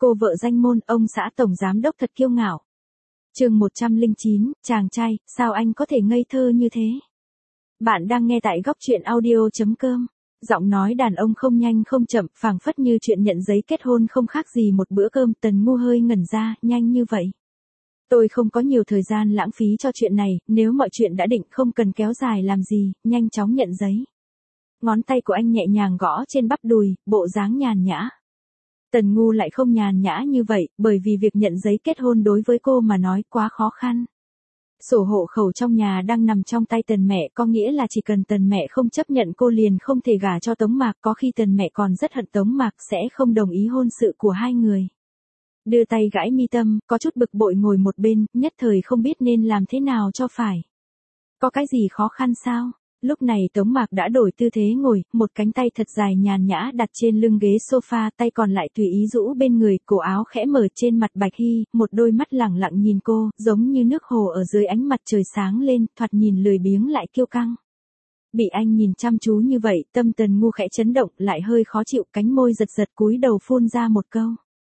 Cô vợ danh môn, ông xã tổng giám đốc thật kiêu ngạo. Chương 109, chàng trai, sao anh có thể ngây thơ như thế? Bạn đang nghe tại góc truyện audio.com. Giọng nói đàn ông không nhanh không chậm, phảng phất như chuyện nhận giấy kết hôn không khác gì một bữa cơm. Tần Ngu hơi ngẩn ra, nhanh như vậy. Tôi không có nhiều thời gian lãng phí cho chuyện này, nếu mọi chuyện đã định không cần kéo dài làm gì, nhanh chóng nhận giấy. Ngón tay của anh nhẹ nhàng gõ trên bắp đùi, bộ dáng nhàn nhã. Tần Ngu lại không nhàn nhã như vậy, bởi vì việc nhận giấy kết hôn đối với cô mà nói quá khó khăn. Sổ hộ khẩu trong nhà đang nằm trong tay Tần mẹ, có nghĩa là chỉ cần Tần mẹ không chấp nhận cô liền không thể gả cho Tống Mạc, có khi Tần mẹ còn rất hận Tống Mạc sẽ không đồng ý hôn sự của hai người. Đưa tay gãi mi tâm, có chút bực bội ngồi một bên, nhất thời không biết nên làm thế nào cho phải. Có cái gì khó khăn sao? Lúc này Tống Mạc đã đổi tư thế ngồi, một cánh tay thật dài nhàn nhã đặt trên lưng ghế sofa, tay còn lại tùy ý rũ bên người, cổ áo khẽ mở, trên mặt Bạch Hy, một đôi mắt lẳng lặng nhìn cô, giống như nước hồ ở dưới ánh mặt trời sáng lên, thoạt nhìn lười biếng lại kiêu căng. Bị anh nhìn chăm chú như vậy, tâm Tần Ngu khẽ chấn động, lại hơi khó chịu, cánh môi giật giật cúi đầu phun ra một câu.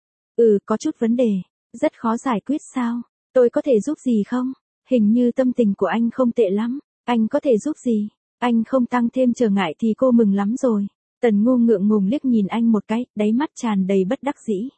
Có chút vấn đề, rất khó giải quyết sao? Tôi có thể giúp gì không? Hình như tâm tình của anh không tệ lắm, anh có thể giúp gì? Anh không tăng thêm trở ngại thì cô mừng lắm rồi. Tần Ngu ngượng ngùng liếc nhìn anh một cái, đáy mắt tràn đầy bất đắc dĩ.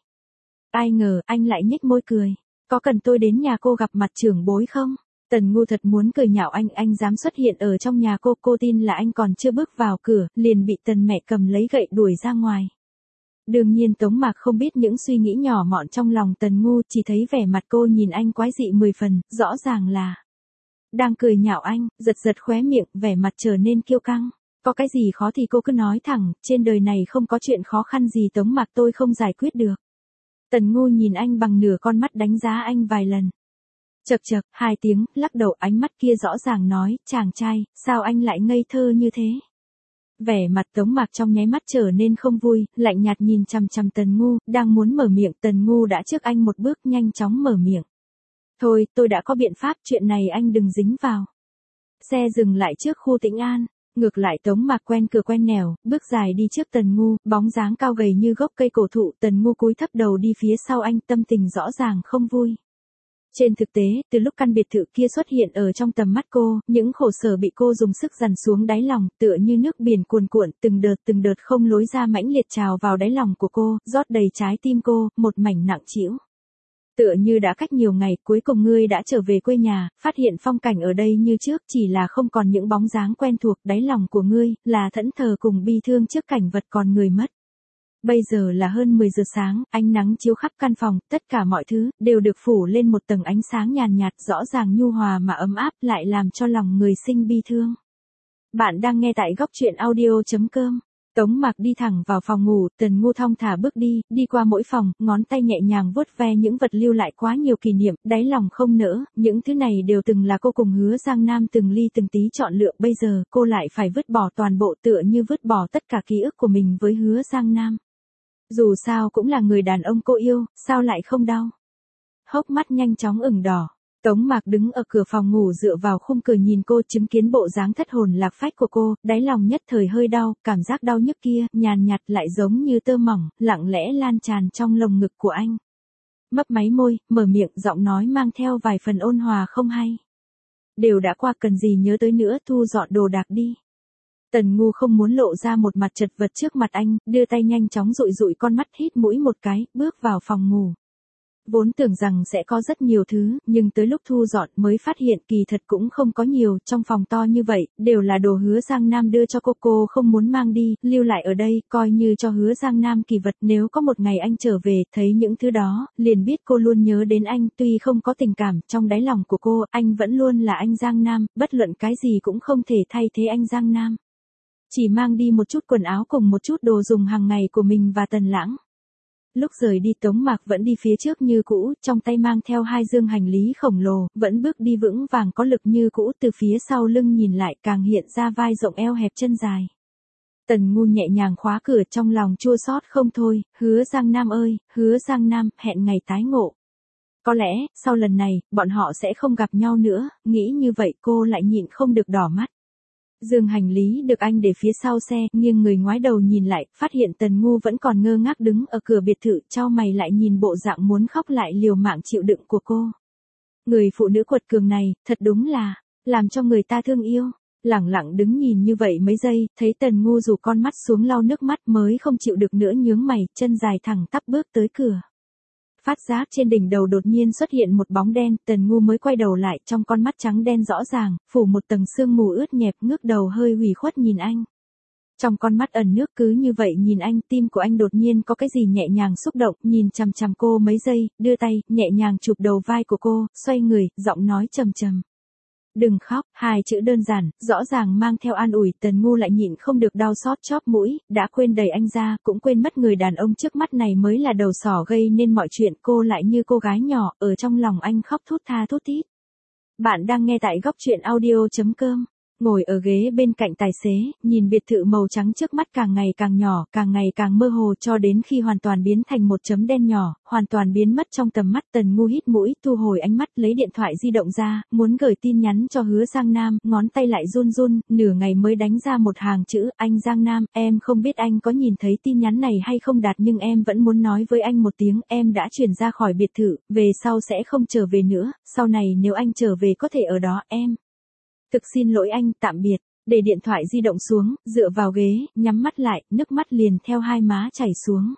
Ai ngờ, anh lại nhếch môi cười. Có cần tôi đến nhà cô gặp mặt trưởng bối không? Tần Ngu thật muốn cười nhạo anh dám xuất hiện ở trong nhà cô tin là anh còn chưa bước vào cửa, liền bị Tần mẹ cầm lấy gậy đuổi ra ngoài. Đương nhiên Tống Mạc không biết những suy nghĩ nhỏ mọn trong lòng Tần Ngu, chỉ thấy vẻ mặt cô nhìn anh quái dị 10 phần, rõ ràng là đang cười nhạo anh, giật khóe miệng, vẻ mặt trở nên kiêu căng. Có cái gì khó thì cô cứ nói thẳng, trên đời này không có chuyện khó khăn gì Tống Mạc tôi không giải quyết được. Tần Ngu nhìn anh bằng nửa con mắt đánh giá anh vài lần. Chậc chậc, 2 tiếng, lắc đầu, ánh mắt kia rõ ràng nói, chàng trai, sao anh lại ngây thơ như thế? Vẻ mặt Tống Mạc trong nháy mắt trở nên không vui, lạnh nhạt nhìn chằm chằm Tần Ngu, đang muốn mở miệng, Tần Ngu đã trước anh một bước nhanh chóng mở miệng. Thôi, tôi đã có biện pháp, chuyện này anh đừng dính vào. Xe dừng lại trước khu Tĩnh An, ngược lại Tống Mạc quen cửa quen nẻo, bước dài đi trước Tần Ngu, bóng dáng cao gầy như gốc cây cổ thụ, Tần Ngu cúi thấp đầu đi phía sau anh, tâm tình rõ ràng không vui. Trên thực tế, từ lúc căn biệt thự kia xuất hiện ở trong tầm mắt cô, những khổ sở bị cô dùng sức dằn xuống đáy lòng, tựa như nước biển cuồn cuộn, từng đợt không lối ra mãnh liệt trào vào đáy lòng của cô, rót đầy trái tim cô, một mảnh nặng trĩu. Tựa như đã cách nhiều ngày, cuối cùng ngươi đã trở về quê nhà, phát hiện phong cảnh ở đây như trước, chỉ là không còn những bóng dáng quen thuộc, đáy lòng của ngươi là thẫn thờ cùng bi thương trước cảnh vật còn người mất. Bây giờ là hơn 10 giờ sáng, ánh nắng chiếu khắp căn phòng, tất cả mọi thứ đều được phủ lên một tầng ánh sáng nhàn nhạt, rõ ràng nhu hòa mà ấm áp, lại làm cho lòng người sinh bi thương. Bạn đang nghe tại góc truyện audio.com. Tống Mạc đi thẳng vào phòng ngủ, Tần Ngu thong thả bước đi qua mỗi phòng, ngón tay nhẹ nhàng vuốt ve những vật lưu lại quá nhiều kỷ niệm, đáy lòng không nỡ, những thứ này đều từng là cô cùng Hứa Giang Nam từng ly từng tí chọn lựa, bây giờ cô lại phải vứt bỏ toàn bộ, tựa như vứt bỏ tất cả ký ức của mình với Hứa Giang Nam. Dù sao cũng là người đàn ông cô yêu, sao lại không đau? Hốc mắt nhanh chóng ửng đỏ. Tống Mạc đứng ở cửa phòng ngủ dựa vào khung cửa nhìn cô, chứng kiến bộ dáng thất hồn lạc phách của cô, đáy lòng nhất thời hơi đau, cảm giác đau nhức kia, nhàn nhạt lại giống như tơ mỏng, lặng lẽ lan tràn trong lồng ngực của anh. Mấp máy môi, mở miệng, giọng nói mang theo vài phần ôn hòa không hay. Đều đã qua, cần gì nhớ tới nữa, thu dọn đồ đạc đi. Tần Ngu không muốn lộ ra một mặt chật vật trước mặt anh, đưa tay nhanh chóng dụi con mắt, hít mũi một cái, bước vào phòng ngủ. Vốn tưởng rằng sẽ có rất nhiều thứ, nhưng tới lúc thu dọn mới phát hiện kỳ thật cũng không có nhiều, trong phòng to như vậy, đều là đồ Hứa Giang Nam đưa cho cô không muốn mang đi, lưu lại ở đây, coi như cho Hứa Giang Nam kỳ vật, nếu có một ngày anh trở về, thấy những thứ đó, liền biết cô luôn nhớ đến anh, tuy không có tình cảm, trong đáy lòng của cô, anh vẫn luôn là anh Giang Nam, bất luận cái gì cũng không thể thay thế anh Giang Nam. Chỉ mang đi một chút quần áo cùng một chút đồ dùng hàng ngày của mình và Tần Lãng. Lúc rời đi Tống Mạc vẫn đi phía trước như cũ, trong tay mang theo 2 dương hành lý khổng lồ, vẫn bước đi vững vàng có lực như cũ, từ phía sau lưng nhìn lại càng hiện ra vai rộng eo hẹp chân dài. Tần Ngu nhẹ nhàng khóa cửa, trong lòng chua xót không thôi, Hứa Giang Nam ơi, Hứa Giang Nam, hẹn ngày tái ngộ. Có lẽ, sau lần này, bọn họ sẽ không gặp nhau nữa, nghĩ như vậy cô lại nhịn không được đỏ mắt. Dương hành lý được anh để phía sau xe, nghiêng người ngoái đầu nhìn lại, phát hiện Tần Ngu vẫn còn ngơ ngác đứng ở cửa biệt thự, chau mày lại nhìn bộ dạng muốn khóc lại liều mạng chịu đựng của cô. Người phụ nữ quật cường này, thật đúng là, làm cho người ta thương yêu. Lẳng lặng đứng nhìn như vậy mấy giây, thấy Tần Ngu rủ con mắt xuống lau nước mắt mới không chịu được nữa nhướng mày, chân dài thẳng tắp bước tới cửa. Phát giác trên đỉnh đầu đột nhiên xuất hiện một bóng đen, Tần Ngu mới quay đầu lại, trong con mắt trắng đen rõ ràng, phủ một tầng sương mù ướt nhẹp, ngước đầu hơi ủy khuất nhìn anh. Trong con mắt ẩn nước cứ như vậy nhìn anh, tim của anh đột nhiên có cái gì nhẹ nhàng xúc động, nhìn chằm chằm cô mấy giây, đưa tay, nhẹ nhàng chụp đầu vai của cô, xoay người, giọng nói trầm trầm. Đừng khóc, hai chữ đơn giản, rõ ràng mang theo an ủi, Tần Ngu lại nhịn không được đau xót chóp mũi, đã quên đẩy anh ra, cũng quên mất người đàn ông trước mắt này mới là đầu sỏ gây nên mọi chuyện, cô lại như cô gái nhỏ, ở trong lòng anh khóc thút tha thút thít. Bạn đang nghe tại góc truyện audio.com. Ngồi ở ghế bên cạnh tài xế, nhìn biệt thự màu trắng trước mắt càng ngày càng nhỏ, càng ngày càng mơ hồ cho đến khi hoàn toàn biến thành một chấm đen nhỏ, hoàn toàn biến mất trong tầm mắt. Tần Ngu hít mũi, thu hồi ánh mắt, lấy điện thoại di động ra, muốn gửi tin nhắn cho Hứa Giang Nam, ngón tay lại run run, nửa ngày mới đánh ra một hàng chữ, anh Giang Nam, em không biết anh có nhìn thấy tin nhắn này hay không đạt, nhưng em vẫn muốn nói với anh một tiếng, em đã chuyển ra khỏi biệt thự, về sau sẽ không trở về nữa, sau này nếu anh trở về có thể ở đó, em. Thực xin lỗi anh, tạm biệt. Để điện thoại di động xuống, dựa vào ghế, nhắm mắt lại, nước mắt liền theo hai má chảy xuống.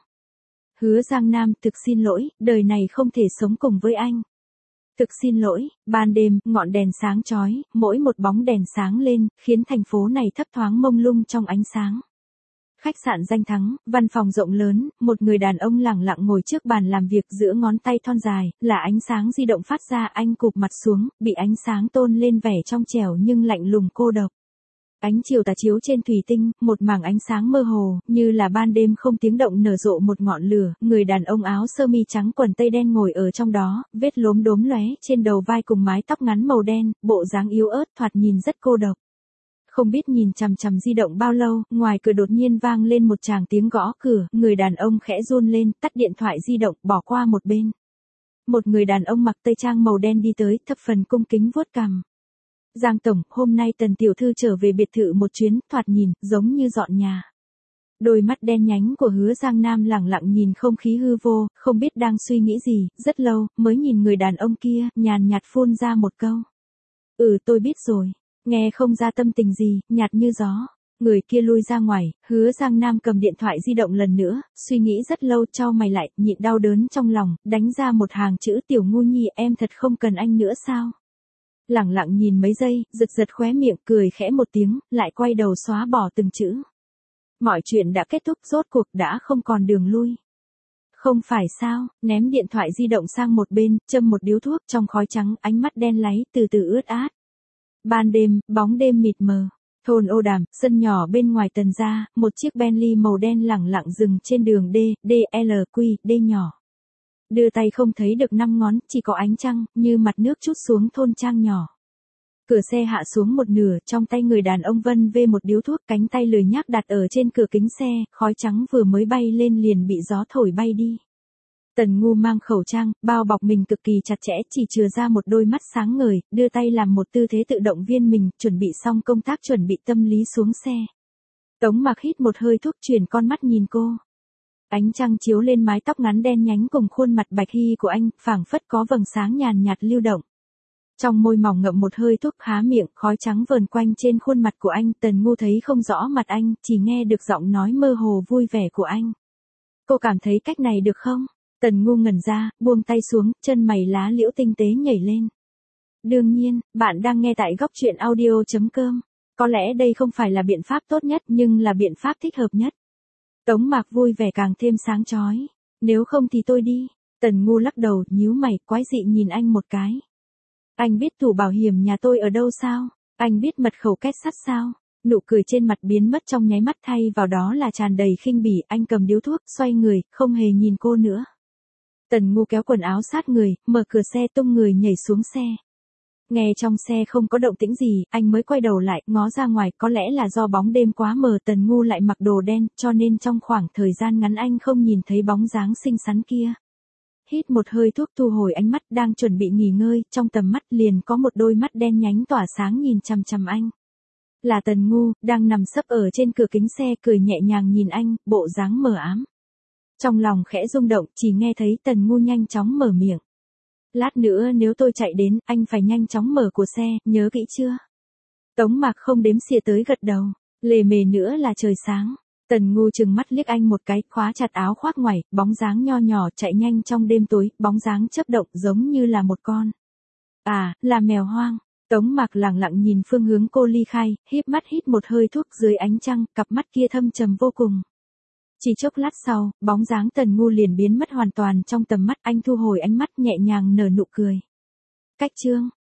Hứa Giang Nam, thực xin lỗi, đời này không thể sống cùng với anh. Thực xin lỗi, ban đêm, ngọn đèn sáng chói, mỗi một bóng đèn sáng lên, khiến thành phố này thấp thoáng mông lung trong ánh sáng. Khách sạn danh thắng, văn phòng rộng lớn, một người đàn ông lẳng lặng ngồi trước bàn làm việc, giữa ngón tay thon dài, là ánh sáng di động phát ra, anh cụp mặt xuống, bị ánh sáng tôn lên vẻ trong trẻo nhưng lạnh lùng cô độc. Ánh chiều tà chiếu trên thủy tinh, một mảng ánh sáng mơ hồ, như là ban đêm không tiếng động nở rộ một ngọn lửa, người đàn ông áo sơ mi trắng quần tây đen ngồi ở trong đó, vết lốm đốm lóe trên đầu vai cùng mái tóc ngắn màu đen, bộ dáng yếu ớt thoạt nhìn rất cô độc. Không biết nhìn chằm chằm di động bao lâu, ngoài cửa đột nhiên vang lên một tràng tiếng gõ cửa, người đàn ông khẽ run lên, tắt điện thoại di động, bỏ qua một bên. Một người đàn ông mặc tây trang màu đen đi tới, thập phần cung kính vuốt cằm. Giang tổng, hôm nay Tần tiểu thư trở về biệt thự một chuyến, thoạt nhìn, giống như dọn nhà. Đôi mắt đen nhánh của Hứa Giang Nam lẳng lặng nhìn không khí hư vô, không biết đang suy nghĩ gì, rất lâu, mới nhìn người đàn ông kia, nhàn nhạt phun ra một câu. Tôi biết rồi. Nghe không ra tâm tình gì, nhạt như gió. Người kia lui ra ngoài, Hứa Giang Nam cầm điện thoại di động lần nữa, suy nghĩ rất lâu, chau mày lại, nhịn đau đớn trong lòng, đánh ra một hàng chữ, Tiểu Ngu nhi, em thật không cần anh nữa sao? Lẳng lặng nhìn mấy giây, giật giật khóe miệng, cười khẽ một tiếng, lại quay đầu xóa bỏ từng chữ. Mọi chuyện đã kết thúc, rốt cuộc đã không còn đường lui. Không phải sao, ném điện thoại di động sang một bên, châm một điếu thuốc, trong khói trắng, ánh mắt đen láy, từ từ ướt át. Ban đêm, bóng đêm mịt mờ. Thôn Ô Đàm, sân nhỏ bên ngoài Tần gia, một chiếc Bentley màu đen lẳng lặng dừng trên đường D nhỏ. Đưa tay không thấy được 5 ngón, chỉ có ánh trăng, như mặt nước trút xuống thôn trang nhỏ. Cửa xe hạ xuống một nửa, trong tay người đàn ông vân vê một điếu thuốc, cánh tay lười nhác đặt ở trên cửa kính xe, khói trắng vừa mới bay lên liền bị gió thổi bay đi. Tần Ngu mang khẩu trang, bao bọc mình cực kỳ chặt chẽ, chỉ chừa ra một đôi mắt sáng ngời, đưa tay làm một tư thế tự động viên mình, chuẩn bị xong công tác chuẩn bị tâm lý xuống xe. Tống Mạc hít một hơi thuốc, chuyển con mắt nhìn cô. Ánh trăng chiếu lên mái tóc ngắn đen nhánh cùng khuôn mặt bạch hi của anh, phảng phất có vầng sáng nhàn nhạt lưu động. Trong môi mỏng ngậm một hơi thuốc, há miệng, khói trắng vờn quanh trên khuôn mặt của anh, Tần Ngu thấy không rõ mặt anh, chỉ nghe được giọng nói mơ hồ vui vẻ của anh. Cô cảm thấy cách này được không? Tần Ngu ngẩn ra, buông tay xuống, chân mày lá liễu tinh tế nhảy lên. Đương nhiên, bạn đang nghe tại góc truyện audio.com. Có lẽ đây không phải là biện pháp tốt nhất, nhưng là biện pháp thích hợp nhất. Tống Mạc vui vẻ càng thêm sáng chói. Nếu không thì tôi đi. Tần Ngu lắc đầu, nhíu mày, quái dị nhìn anh một cái. Anh biết tủ bảo hiểm nhà tôi ở đâu sao? Anh biết mật khẩu két sắt sao? Nụ cười trên mặt biến mất trong nháy mắt, thay vào đó là tràn đầy khinh bỉ, anh cầm điếu thuốc, xoay người, không hề nhìn cô nữa. Tần Ngu kéo quần áo sát người, mở cửa xe, tung người nhảy xuống xe. Nghe trong xe không có động tĩnh gì, anh mới quay đầu lại, ngó ra ngoài, có lẽ là do bóng đêm quá mờ, Tần Ngu lại mặc đồ đen, cho nên trong khoảng thời gian ngắn anh không nhìn thấy bóng dáng xinh xắn kia. Hít một hơi thuốc, thu hồi ánh mắt, đang chuẩn bị nghỉ ngơi, trong tầm mắt liền có một đôi mắt đen nhánh tỏa sáng nhìn chằm chằm anh. Là Tần Ngu, đang nằm sấp ở trên cửa kính xe cười nhẹ nhàng nhìn anh, bộ dáng mờ ám. Trong lòng khẽ rung động, chỉ nghe thấy Tần Ngu nhanh chóng mở miệng. Lát nữa nếu tôi chạy đến, anh phải nhanh chóng mở của xe, nhớ kỹ chưa? Tống Mạc không đếm xỉa tới gật đầu. Lề mề nữa là trời sáng. Tần Ngu trừng mắt liếc anh một cái, khóa chặt áo khoác ngoài, bóng dáng nho nhỏ chạy nhanh trong đêm tối, bóng dáng chớp động giống như là một con. À, là mèo hoang. Tống Mạc lặng lặng nhìn phương hướng cô ly khai, híp mắt hít một hơi thuốc dưới ánh trăng, cặp mắt kia thâm trầm vô cùng. Chỉ chốc lát sau, bóng dáng Tần Ngu liền biến mất hoàn toàn trong tầm mắt, anh thu hồi ánh mắt nhẹ nhàng nở nụ cười. Cách chương